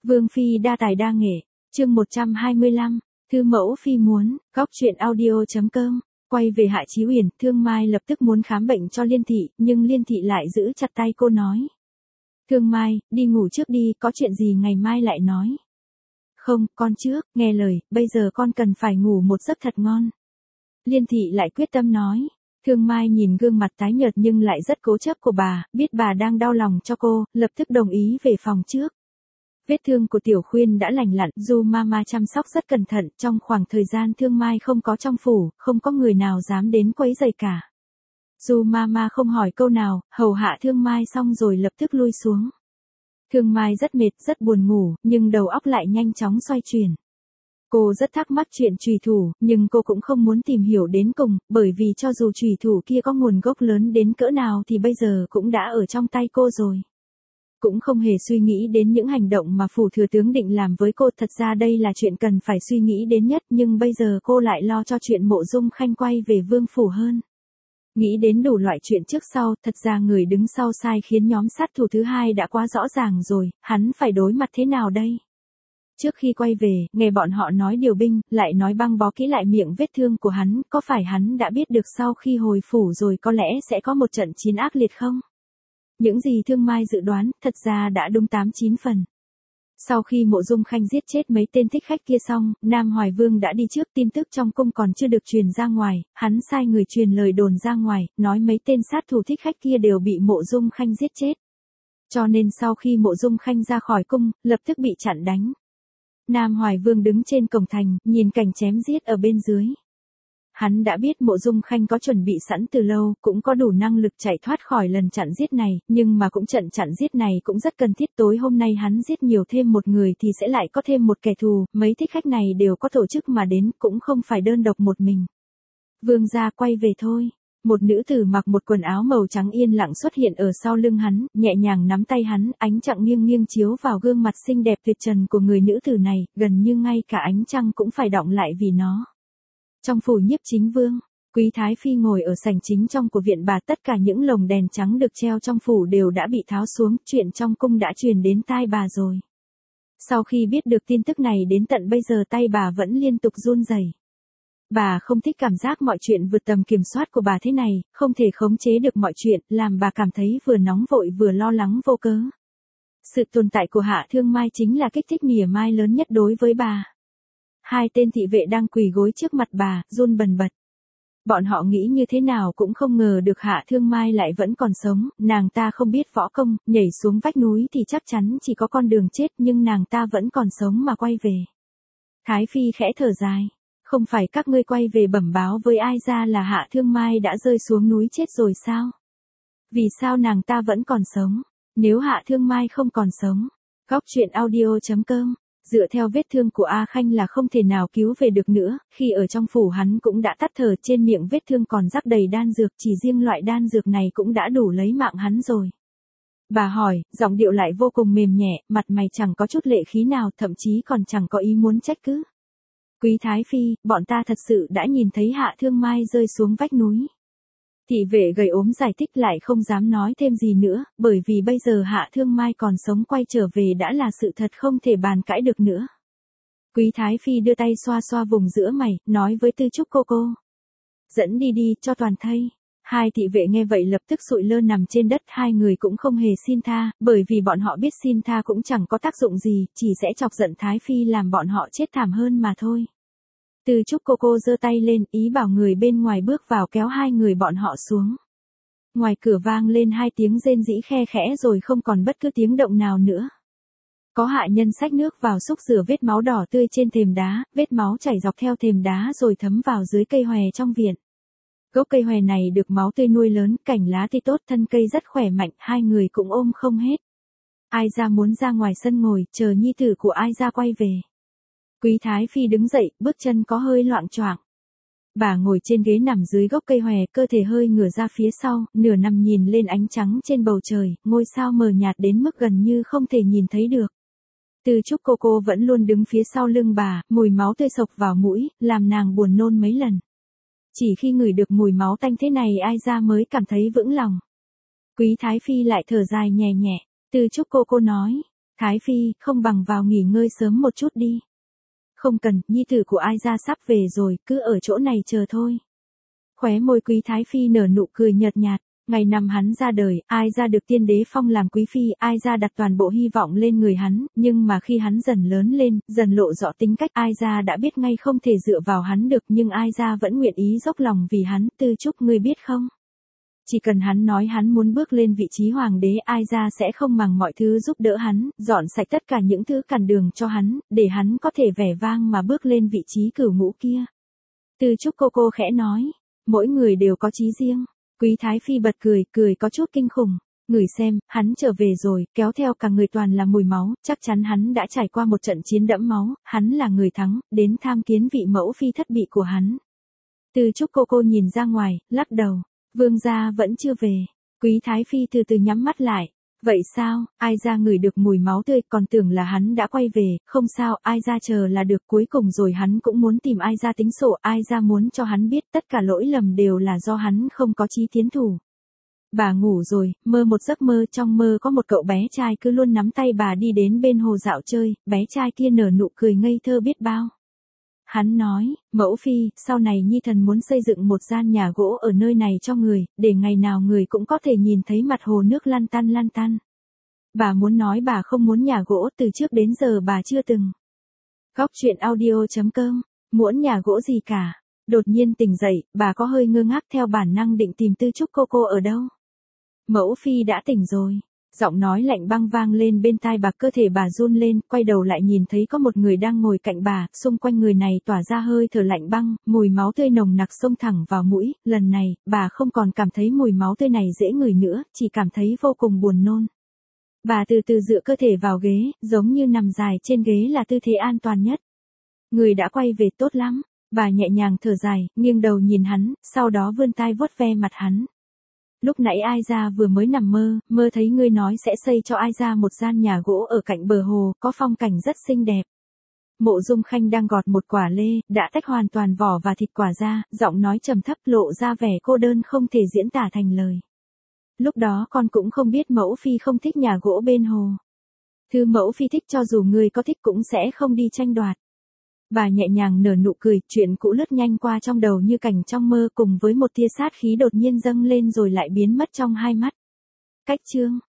Vương phi đa tài đa nghệ, chương 125, thư mẫu phi muốn, góc truyện audio.com, quay về Hạ Chí Uyển, Thương Mai lập tức muốn khám bệnh cho Liên Thị, nhưng Liên Thị lại giữ chặt tay cô nói. Thương Mai, đi ngủ trước đi, có chuyện gì ngày mai lại nói. Không, con trước, nghe lời, bây giờ con cần phải ngủ một giấc thật ngon. Liên Thị lại quyết tâm nói. Thương Mai nhìn gương mặt tái nhợt nhưng lại rất cố chấp của bà, biết bà đang đau lòng cho cô, lập tức đồng ý về phòng trước. Vết thương của Tiểu Khuyên đã lành lặn, Du Mama chăm sóc rất cẩn thận, trong khoảng thời gian Thương Mai không có trong phủ, không có người nào dám đến quấy rầy cả. Du Mama không hỏi câu nào, hầu hạ Thương Mai xong rồi lập tức lui xuống. Thương Mai rất mệt, rất buồn ngủ, nhưng đầu óc lại nhanh chóng xoay chuyển. Cô rất thắc mắc chuyện chùy thủ, nhưng cô cũng không muốn tìm hiểu đến cùng, bởi vì cho dù chùy thủ kia có nguồn gốc lớn đến cỡ nào thì bây giờ cũng đã ở trong tay cô rồi. Cũng không hề suy nghĩ đến những hành động mà phủ thừa tướng định làm với cô, thật ra đây là chuyện cần phải suy nghĩ đến nhất, nhưng bây giờ cô lại lo cho chuyện Mộ Dung Khanh quay về vương phủ hơn. Nghĩ đến đủ loại chuyện trước sau, thật ra người đứng sau sai khiến nhóm sát thủ thứ hai đã quá rõ ràng rồi, hắn phải đối mặt thế nào đây? Trước khi quay về, nghe bọn họ nói điều binh, lại nói băng bó kỹ lại miệng vết thương của hắn, có phải hắn đã biết được sau khi hồi phủ rồi có lẽ sẽ có một trận chiến ác liệt không? Những gì Thương Mai dự đoán, thật ra đã đúng 8-9 phần. Sau khi Mộ Dung Khanh giết chết mấy tên thích khách kia xong, Nam Hoài Vương đã đi trước, tin tức trong cung còn chưa được truyền ra ngoài, hắn sai người truyền lời đồn ra ngoài, nói mấy tên sát thủ thích khách kia đều bị Mộ Dung Khanh giết chết. Cho nên sau khi Mộ Dung Khanh ra khỏi cung, lập tức bị chặn đánh. Nam Hoài Vương đứng trên cổng thành, nhìn cảnh chém giết ở bên dưới. Hắn đã biết Mộ Dung Khanh có chuẩn bị sẵn từ lâu, cũng có đủ năng lực chạy thoát khỏi lần chặn giết này, nhưng mà cũng trận chặn giết này cũng rất cần thiết. Tối hôm nay hắn giết nhiều thêm một người thì sẽ lại có thêm một kẻ thù, mấy thích khách này đều có tổ chức mà đến, cũng không phải đơn độc một mình. Vương gia quay về thôi. Một nữ tử mặc một quần áo màu trắng yên lặng xuất hiện ở sau lưng hắn, nhẹ nhàng nắm tay hắn, ánh trăng nghiêng nghiêng chiếu vào gương mặt xinh đẹp tuyệt trần của người nữ tử này, gần như ngay cả ánh trăng cũng phải đọng lại vì nó. Trong phủ Nhiếp Chính Vương, Quý Thái Phi ngồi ở sảnh chính trong của viện bà, tất cả những lồng đèn trắng được treo trong phủ đều đã bị tháo xuống, chuyện trong cung đã truyền đến tai bà rồi. Sau khi biết được tin tức này đến tận bây giờ tay bà vẫn liên tục run rẩy. Bà không thích cảm giác mọi chuyện vượt tầm kiểm soát của bà thế này, không thể khống chế được mọi chuyện, làm bà cảm thấy vừa nóng vội vừa lo lắng vô cớ. Sự tồn tại của Hạ Thương Mai chính là kích thích mỉa mai lớn nhất đối với bà. Hai tên thị vệ đang quỳ gối trước mặt bà, run bần bật. Bọn họ nghĩ như thế nào cũng không ngờ được Hạ Thương Mai lại vẫn còn sống, nàng ta không biết võ công, nhảy xuống vách núi thì chắc chắn chỉ có con đường chết, nhưng nàng ta vẫn còn sống mà quay về. Thái Phi khẽ thở dài. Không phải các ngươi quay về bẩm báo với ai ra là Hạ Thương Mai đã rơi xuống núi chết rồi sao? Vì sao nàng ta vẫn còn sống? Nếu Hạ Thương Mai không còn sống, góc truyện audio.com, dựa theo vết thương của A Khanh là không thể nào cứu về được nữa, khi ở trong phủ hắn cũng đã tắt thở, trên miệng vết thương còn rắc đầy đan dược, chỉ riêng loại đan dược này cũng đã đủ lấy mạng hắn rồi. Bà hỏi, giọng điệu lại vô cùng mềm nhẹ, mặt mày chẳng có chút lệ khí nào, thậm chí còn chẳng có ý muốn trách cứ. Quý Thái Phi, bọn ta thật sự đã nhìn thấy Hạ Thương Mai rơi xuống vách núi. Thị vệ gầy ốm giải thích lại không dám nói thêm gì nữa, bởi vì bây giờ Hạ Thương Mai còn sống quay trở về đã là sự thật không thể bàn cãi được nữa. Quý Thái Phi đưa tay xoa xoa vùng giữa mày, nói với Tư Trúc cô. Dẫn đi đi, cho toàn thây. Hai thị vệ nghe vậy lập tức sụi lơ nằm trên đất, hai người cũng không hề xin tha, bởi vì bọn họ biết xin tha cũng chẳng có tác dụng gì, chỉ sẽ chọc giận Thái Phi làm bọn họ chết thảm hơn mà thôi. Từ Trúc cô giơ tay lên, ý bảo người bên ngoài bước vào kéo hai người bọn họ xuống. Ngoài cửa vang lên hai tiếng rên rỉ khe khẽ rồi không còn bất cứ tiếng động nào nữa. Có hạ nhân xách nước vào xúc rửa vết máu đỏ tươi trên thềm đá, vết máu chảy dọc theo thềm đá rồi thấm vào dưới cây hòe trong viện. Gốc cây hòe này được máu tươi nuôi lớn, cành lá thì tốt, thân cây rất khỏe mạnh, hai người cũng ôm không hết. Ai ra muốn ra ngoài sân ngồi, chờ nhi tử của Ai ra quay về. Quý Thái Phi đứng dậy, bước chân có hơi loạng choạng. Bà ngồi trên ghế nằm dưới gốc cây hòe, cơ thể hơi ngửa ra phía sau, nửa nằm nhìn lên ánh trắng trên bầu trời, ngôi sao mờ nhạt đến mức gần như không thể nhìn thấy được. Từ Trúc cô vẫn luôn đứng phía sau lưng bà, mùi máu tươi sộc vào mũi, làm nàng buồn nôn mấy lần. Chỉ khi ngửi được mùi máu tanh thế này Ai ra mới cảm thấy vững lòng. Quý Thái Phi lại thở dài nhẹ nhẹ, Từ Trúc cô nói, Thái Phi, không bằng vào nghỉ ngơi sớm một chút đi. Không cần, nhi tử của Ai gia sắp về rồi, cứ ở chỗ này chờ thôi. Khóe môi Quý Thái Phi nở nụ cười nhợt nhạt. Ngày năm hắn ra đời, Ai gia được tiên đế phong làm quý phi, Ai gia đặt toàn bộ hy vọng lên người hắn, nhưng mà khi hắn dần lớn lên, dần lộ rõ tính cách, Ai gia đã biết ngay không thể dựa vào hắn được, nhưng Ai gia vẫn nguyện ý dốc lòng vì hắn. Tư Trúc, ngươi biết không? Chỉ cần hắn nói hắn muốn bước lên vị trí hoàng đế, Ai gia sẽ không màng mọi thứ giúp đỡ hắn, dọn sạch tất cả những thứ cản đường cho hắn, để hắn có thể vẻ vang mà bước lên vị trí cửu ngũ kia. Tư Trúc cô khẽ nói, mỗi người đều có chí riêng. Quý Thái Phi bật cười có chút kinh khủng. Ngửi xem, hắn trở về rồi, kéo theo cả người toàn là mùi máu, chắc chắn hắn đã trải qua một trận chiến đẫm máu, hắn là người thắng, đến tham kiến vị mẫu phi thất bị của hắn. Tư Trúc cô nhìn ra ngoài, lắc đầu, vương gia vẫn chưa về. Quý Thái Phi từ từ nhắm mắt lại. Vậy sao, Ai gia ngửi được mùi máu tươi, còn tưởng là hắn đã quay về, không sao, Ai gia chờ là được, cuối cùng rồi hắn cũng muốn tìm Ai gia tính sổ, Ai gia muốn cho hắn biết tất cả lỗi lầm đều là do hắn không có chí tiến thủ. Bà ngủ rồi, mơ một giấc mơ, trong mơ có một cậu bé trai cứ luôn nắm tay bà đi đến bên hồ dạo chơi, bé trai kia nở nụ cười ngây thơ biết bao. Hắn nói, mẫu phi, sau này nhi thần muốn xây dựng một gian nhà gỗ ở nơi này cho người, để ngày nào người cũng có thể nhìn thấy mặt hồ nước lăn tăn. Bà muốn nói bà không muốn nhà gỗ, từ trước đến giờ bà chưa từng. Góc truyện audio.com, muốn nhà gỗ gì cả. Đột nhiên tỉnh dậy, bà có hơi ngơ ngác, theo bản năng định tìm Tư Trúc cô ở đâu. Mẫu phi đã tỉnh rồi. Giọng nói lạnh băng vang lên bên tai bà, cơ thể bà run lên, quay đầu lại nhìn thấy có một người đang ngồi cạnh bà, xung quanh người này tỏa ra hơi thở lạnh băng, mùi máu tươi nồng nặc xông thẳng vào mũi, lần này, bà không còn cảm thấy mùi máu tươi này dễ ngửi nữa, chỉ cảm thấy vô cùng buồn nôn. Bà từ từ dựa cơ thể vào ghế, giống như nằm dài trên ghế là tư thế an toàn nhất. Người đã quay về, tốt lắm. Bà nhẹ nhàng thở dài, nghiêng đầu nhìn hắn, sau đó vươn tai vuốt ve mặt hắn. Lúc nãy Ai gia vừa mới nằm mơ thấy ngươi nói sẽ xây cho Ai gia một gian nhà gỗ ở cạnh bờ hồ, có phong cảnh rất xinh đẹp. Mộ Dung Khanh đang gọt một quả lê, đã tách hoàn toàn vỏ và thịt quả ra, giọng nói trầm thấp lộ ra vẻ cô đơn không thể diễn tả thành lời. Lúc đó con cũng không biết mẫu phi không thích nhà gỗ bên hồ. Thư mẫu phi thích, cho dù người có thích cũng sẽ không đi tranh đoạt. Bà nhẹ nhàng nở nụ cười, chuyện cũ lướt nhanh qua trong đầu như cảnh trong mơ, cùng với một tia sát khí đột nhiên dâng lên rồi lại biến mất trong hai mắt. Cách chương